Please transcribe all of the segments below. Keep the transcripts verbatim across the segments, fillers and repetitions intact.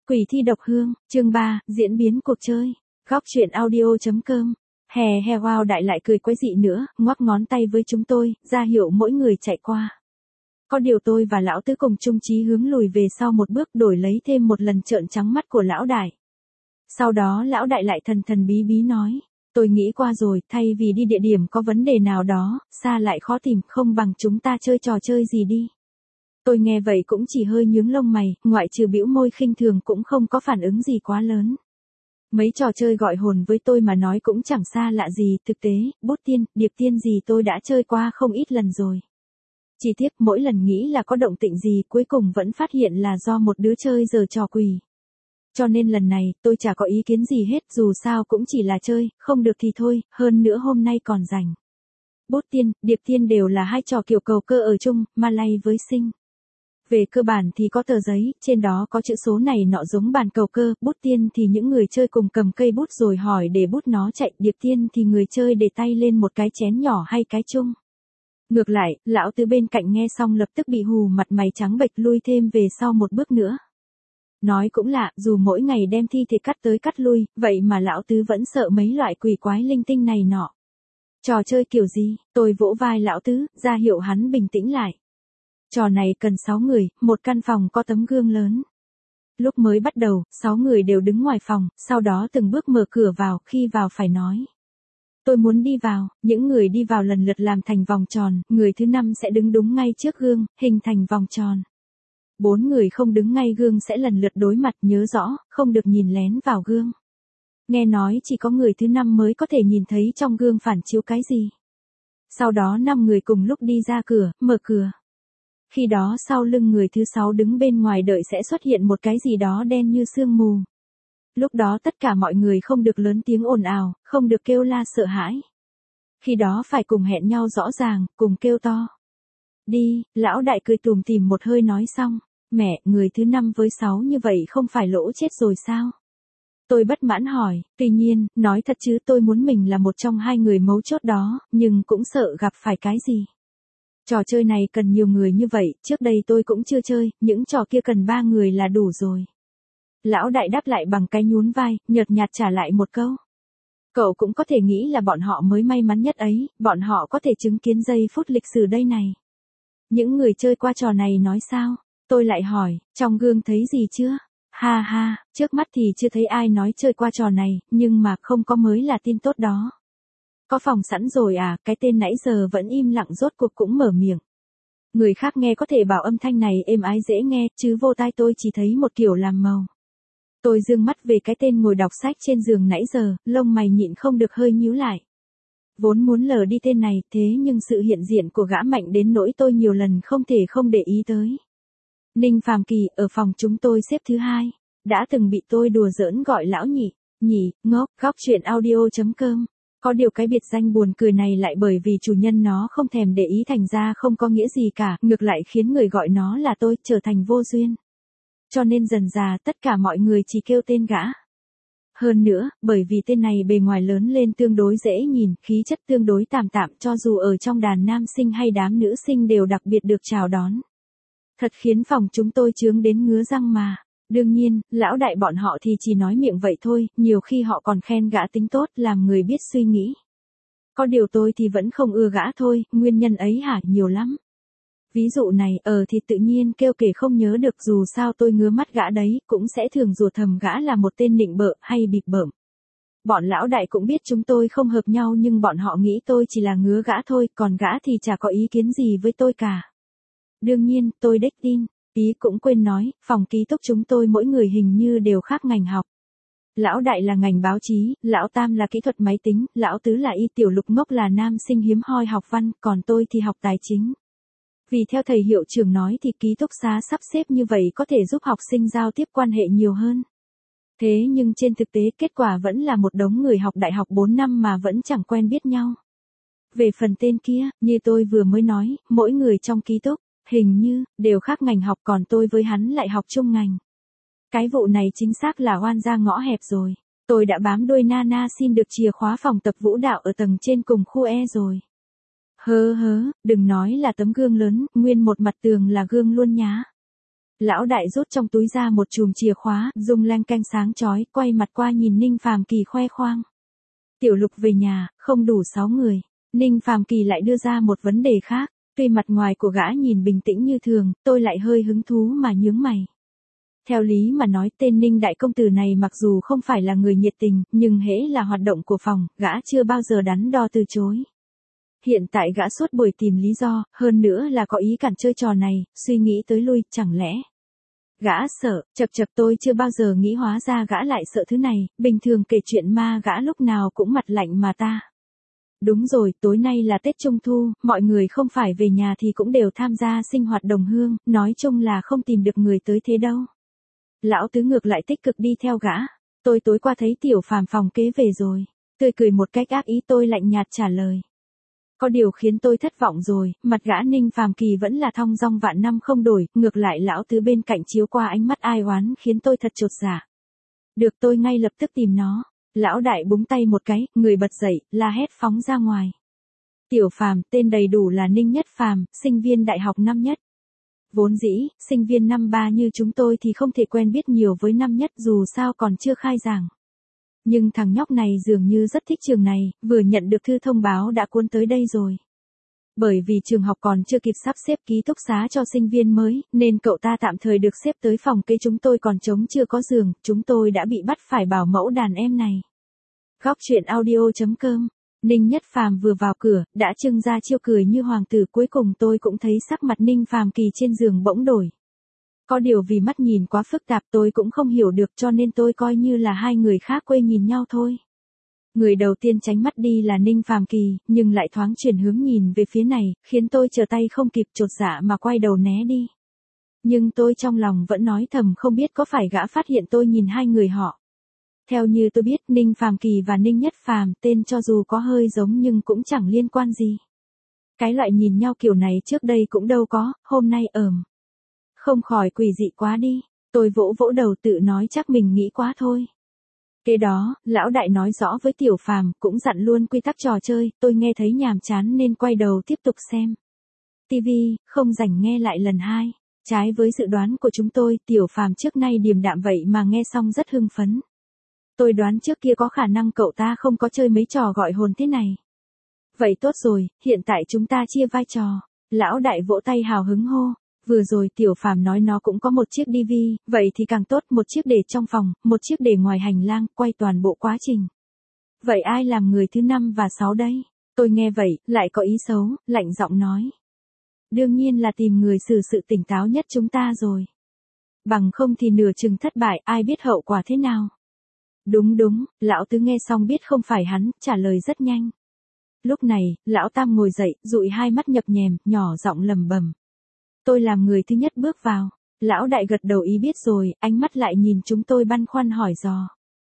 Quỷ thi độc hương, chương ba, diễn biến cuộc chơi. Góc truyện audio.com. Hè hè wow đại lại cười quái dị nữa, ngoắc ngón tay với chúng tôi, ra hiệu mỗi người chạy qua. Có điều tôi và lão tứ cùng chung chí hướng lùi về sau một bước đổi lấy thêm một lần trợn trắng mắt của lão đại. Sau đó lão đại lại thần thần bí bí nói, tôi nghĩ qua rồi, thay vì đi địa điểm có vấn đề nào đó, xa lại khó tìm, không bằng chúng ta chơi trò chơi gì đi. Tôi nghe vậy cũng chỉ hơi nhướng lông mày, ngoại trừ bĩu môi khinh thường cũng không có phản ứng gì quá lớn. Mấy trò chơi gọi hồn với tôi mà nói cũng chẳng xa lạ gì, thực tế, bút tiên, điệp tiên gì tôi đã chơi qua không ít lần rồi. Chỉ tiếc mỗi lần nghĩ là có động tĩnh gì cuối cùng vẫn phát hiện là do một đứa chơi giở trò quỷ. Cho nên lần này, tôi chả có ý kiến gì hết, dù sao cũng chỉ là chơi, không được thì thôi, hơn nữa hôm nay còn rảnh. Bút tiên, điệp tiên đều là hai trò kiểu cầu cơ ở chung, ma lay với sinh. Về cơ bản thì có tờ giấy, trên đó có chữ số này nọ giống bàn cầu cơ, bút tiên thì những người chơi cùng cầm cây bút rồi hỏi để bút nó chạy, điệp tiên thì người chơi để tay lên một cái chén nhỏ hay cái chung. Ngược lại, lão tứ bên cạnh nghe xong lập tức bị hù mặt mày trắng bệch lui thêm về sau một bước nữa. Nói cũng lạ, dù mỗi ngày đem thi thể cắt tới cắt lui, vậy mà lão tứ vẫn sợ mấy loại quỷ quái linh tinh này nọ. Trò chơi kiểu gì, tôi vỗ vai lão tứ, ra hiệu hắn bình tĩnh lại. Trò này cần sáu người, một căn phòng có tấm gương lớn. Lúc mới bắt đầu, sáu người đều đứng ngoài phòng, sau đó từng bước mở cửa vào, khi vào phải nói. Tôi muốn đi vào, những người đi vào lần lượt làm thành vòng tròn, người thứ năm sẽ đứng đúng ngay trước gương, hình thành vòng tròn. Bốn người không đứng ngay gương sẽ lần lượt đối mặt, nhớ rõ, không được nhìn lén vào gương. Nghe nói chỉ có người thứ năm mới có thể nhìn thấy trong gương phản chiếu cái gì. Sau đó năm người cùng lúc đi ra cửa, mở cửa. Khi đó sau lưng người thứ sáu đứng bên ngoài đợi sẽ xuất hiện một cái gì đó đen như sương mù. Lúc đó tất cả mọi người không được lớn tiếng ồn ào, không được kêu la sợ hãi. Khi đó phải cùng hẹn nhau rõ ràng, cùng kêu to. Đi, lão đại cười tùm tìm một hơi nói xong. Mẹ, người thứ năm với sáu như vậy không phải lỗ chết rồi sao? Tôi bất mãn hỏi, tuy nhiên, nói thật chứ tôi muốn mình là một trong hai người mấu chốt đó, nhưng cũng sợ gặp phải cái gì. Trò chơi này cần nhiều người như vậy, trước đây tôi cũng chưa chơi, những trò kia cần ba người là đủ rồi. Lão đại đáp lại bằng cái nhún vai, nhợt nhạt trả lại một câu. Cậu cũng có thể nghĩ là bọn họ mới may mắn nhất ấy, bọn họ có thể chứng kiến giây phút lịch sử đây này. Những người chơi qua trò này nói sao? Tôi lại hỏi, trong gương thấy gì chưa? Ha ha, trước mắt thì chưa thấy ai nói chơi qua trò này, nhưng mà không có mới là tin tốt đó. Có phòng sẵn rồi à, cái tên nãy giờ vẫn im lặng rốt cuộc cũng mở miệng. Người khác nghe có thể bảo âm thanh này êm ái dễ nghe, chứ vô tai tôi chỉ thấy một kiểu làm màu. Tôi dương mắt về cái tên ngồi đọc sách trên giường nãy giờ, lông mày nhịn không được hơi nhíu lại. Vốn muốn lờ đi tên này, thế nhưng sự hiện diện của gã mạnh đến nỗi tôi nhiều lần không thể không để ý tới. Ninh Phàm Kỳ, ở phòng chúng tôi xếp thứ hai, đã từng bị tôi đùa giỡn gọi lão nhị, nhị, ngốc, góc truyện audio.com. Có điều cái biệt danh buồn cười này lại bởi vì chủ nhân nó không thèm để ý thành ra không có nghĩa gì cả, ngược lại khiến người gọi nó là tôi trở thành vô duyên. Cho nên dần dà tất cả mọi người chỉ kêu tên gã. Hơn nữa, bởi vì tên này bề ngoài lớn lên tương đối dễ nhìn, khí chất tương đối tạm tạm cho dù ở trong đàn nam sinh hay đám nữ sinh đều đặc biệt được chào đón. Thật khiến phòng chúng tôi chướng đến ngứa răng mà. Đương nhiên, lão đại bọn họ thì chỉ nói miệng vậy thôi, nhiều khi họ còn khen gã tính tốt, làm người biết suy nghĩ. Có điều tôi thì vẫn không ưa gã thôi, nguyên nhân ấy hả, nhiều lắm. Ví dụ này, ờ thì tự nhiên kêu kể không nhớ được, dù sao tôi ngứa mắt gã đấy, cũng sẽ thường rủa thầm gã là một tên nịnh bợ hay bịp bợm. Bọn lão đại cũng biết chúng tôi không hợp nhau nhưng bọn họ nghĩ tôi chỉ là ngứa gã thôi, còn gã thì chả có ý kiến gì với tôi cả. Đương nhiên, tôi đếch tin. Ý cũng quên nói, phòng ký túc chúng tôi mỗi người hình như đều khác ngành học. Lão đại là ngành báo chí, lão tam là kỹ thuật máy tính, lão tứ là y, tiểu lục ngốc là nam sinh hiếm hoi học văn, còn tôi thì học tài chính. Vì theo thầy hiệu trưởng nói thì ký túc xá sắp xếp như vậy có thể giúp học sinh giao tiếp quan hệ nhiều hơn. Thế nhưng trên thực tế kết quả vẫn là một đống người học đại học bốn năm mà vẫn chẳng quen biết nhau. Về phần tên kia, như tôi vừa mới nói, mỗi người trong ký túc, hình như, đều khác ngành học còn tôi với hắn lại học chung ngành. Cái vụ này chính xác là oan ra ngõ hẹp rồi. Tôi đã bám đuôi Nana xin được chìa khóa phòng tập vũ đạo ở tầng trên cùng khu E rồi. Hớ hớ, đừng nói là tấm gương lớn, nguyên một mặt tường là gương luôn nhá. Lão đại rút trong túi ra một chùm chìa khóa, rung leng keng sáng chói, quay mặt qua nhìn Ninh Phàm Kỳ khoe khoang. Tiểu Lục về nhà, không đủ sáu người. Ninh Phàm Kỳ lại đưa ra một vấn đề khác, tuy mặt ngoài của gã nhìn bình tĩnh như thường, tôi lại hơi hứng thú mà nhướng mày. Theo lý mà nói tên Ninh đại công tử này mặc dù không phải là người nhiệt tình, nhưng hễ là hoạt động của phòng, gã chưa bao giờ đắn đo từ chối. Hiện tại gã suốt buổi tìm lý do, hơn nữa là có ý cản chơi trò này, suy nghĩ tới lui, chẳng lẽ. Gã sợ, chập chập tôi chưa bao giờ nghĩ hóa ra gã lại sợ thứ này, bình thường kể chuyện ma gã lúc nào cũng mặt lạnh mà ta. Đúng rồi, tối nay là Tết Trung Thu, mọi người không phải về nhà thì cũng đều tham gia sinh hoạt đồng hương, nói chung là không tìm được người tới thế đâu. Lão Tứ ngược lại tích cực đi theo gã. Tôi tối qua thấy Tiểu Phàm phòng kế về rồi. Tươi cười một cách ác ý tôi lạnh nhạt trả lời. Có điều khiến tôi thất vọng rồi, mặt gã Ninh Phàm Kỳ vẫn là thong dong vạn năm không đổi, ngược lại Lão Tứ bên cạnh chiếu qua ánh mắt ai oán khiến tôi thật chột dạ. Được, tôi ngay lập tức tìm nó. Lão đại búng tay một cái, người bật dậy, la hét phóng ra ngoài. Tiểu Phàm, tên đầy đủ là Ninh Nhất Phàm, sinh viên đại học năm nhất. Vốn dĩ, sinh viên năm ba như chúng tôi thì không thể quen biết nhiều với năm nhất dù sao còn chưa khai giảng. Nhưng thằng nhóc này dường như rất thích trường này, vừa nhận được thư thông báo đã cuốn tới đây rồi. Bởi vì trường học còn chưa kịp sắp xếp ký túc xá cho sinh viên mới, nên cậu ta tạm thời được xếp tới phòng kế chúng tôi còn trống chưa có giường, chúng tôi đã bị bắt phải bảo mẫu đàn em này. Góc truyện audio chấm com. Ninh Nhất Phàm vừa vào cửa, đã trưng ra chiêu cười như hoàng tử, cuối cùng tôi cũng thấy sắc mặt Ninh Phàm Kỳ trên giường bỗng đổi. Có điều vì mắt nhìn quá phức tạp tôi cũng không hiểu được cho nên tôi coi như là hai người khác quê nhìn nhau thôi. Người đầu tiên tránh mắt đi là Ninh Phàm Kỳ, nhưng lại thoáng chuyển hướng nhìn về phía này, khiến tôi trở tay không kịp chột dạ mà quay đầu né đi. Nhưng tôi trong lòng vẫn nói thầm không biết có phải gã phát hiện tôi nhìn hai người họ. Theo như tôi biết Ninh Phàm Kỳ và Ninh Nhất Phàm tên cho dù có hơi giống nhưng cũng chẳng liên quan gì. Cái loại nhìn nhau kiểu này trước đây cũng đâu có, hôm nay ờm. Không khỏi quỷ dị quá đi, tôi vỗ vỗ đầu tự nói chắc mình nghĩ quá thôi. Kế đó, lão đại nói rõ với Tiểu Phàm, cũng dặn luôn quy tắc trò chơi, tôi nghe thấy nhàm chán nên quay đầu tiếp tục xem. ti vi, không rảnh nghe lại lần hai. Trái với dự đoán của chúng tôi, Tiểu Phàm trước nay điềm đạm vậy mà nghe xong rất hưng phấn. Tôi đoán trước kia có khả năng cậu ta không có chơi mấy trò gọi hồn thế này. Vậy tốt rồi, hiện tại chúng ta chia vai trò. Lão đại vỗ tay hào hứng hô. Vừa rồi Tiểu Phàm nói nó cũng có một chiếc ti vi, vậy thì càng tốt, một chiếc để trong phòng, một chiếc để ngoài hành lang, quay toàn bộ quá trình. Vậy ai làm người thứ năm và sáu đây? Tôi nghe vậy, lại có ý xấu, lạnh giọng nói. Đương nhiên là tìm người xử sự tỉnh táo nhất chúng ta rồi. Bằng không thì nửa chừng thất bại, ai biết hậu quả thế nào. Đúng đúng, lão tứ nghe xong biết không phải hắn, trả lời rất nhanh. Lúc này, lão tam ngồi dậy, dụi hai mắt nhập nhèm, nhỏ giọng lầm bầm. Tôi làm người thứ nhất bước vào. Lão đại gật đầu ý biết rồi, ánh mắt lại nhìn chúng tôi băn khoăn hỏi dò.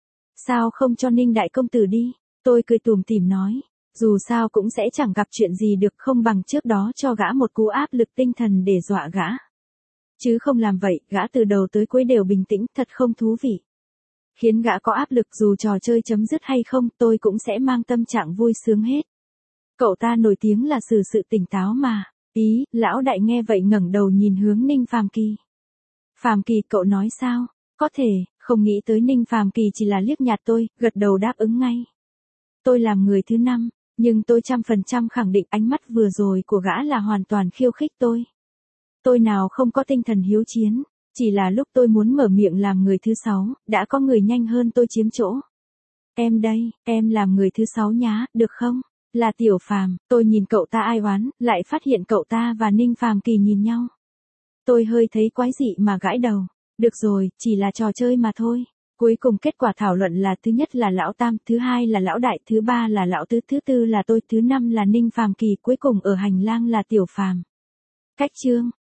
Sao không cho Ninh đại công tử đi? Tôi cười tủm tỉm nói. Dù sao cũng sẽ chẳng gặp chuyện gì được, không bằng trước đó cho gã một cú áp lực tinh thần để dọa gã. Chứ không làm vậy, gã từ đầu tới cuối đều bình tĩnh, thật không thú vị. Khiến gã có áp lực dù trò chơi chấm dứt hay không, tôi cũng sẽ mang tâm trạng vui sướng hết. Cậu ta nổi tiếng là xử sự tỉnh táo mà. Ý, lão đại nghe vậy ngẩng đầu nhìn hướng Ninh Phàm Kỳ. Phàm Kỳ, cậu nói sao? Có thể, không nghĩ tới Ninh Phàm Kỳ chỉ là liếc nhạt tôi, gật đầu đáp ứng ngay. Tôi làm người thứ năm, nhưng tôi trăm phần trăm khẳng định ánh mắt vừa rồi của gã là hoàn toàn khiêu khích tôi. Tôi nào không có tinh thần hiếu chiến, chỉ là lúc tôi muốn mở miệng làm người thứ sáu, đã có người nhanh hơn tôi chiếm chỗ. Em đây, em làm người thứ sáu nhá, được không? Là Tiểu Phàm, tôi nhìn cậu ta ai oán, lại phát hiện cậu ta và Ninh Phàm Kỳ nhìn nhau. Tôi hơi thấy quái dị mà gãi đầu. Được rồi, chỉ là trò chơi mà thôi. Cuối cùng kết quả thảo luận là thứ nhất là lão tam, thứ hai là lão đại, thứ ba là lão tứ, thứ tư là tôi, thứ năm là Ninh Phàm Kỳ, cuối cùng ở hành lang là Tiểu Phàm. Cách chương.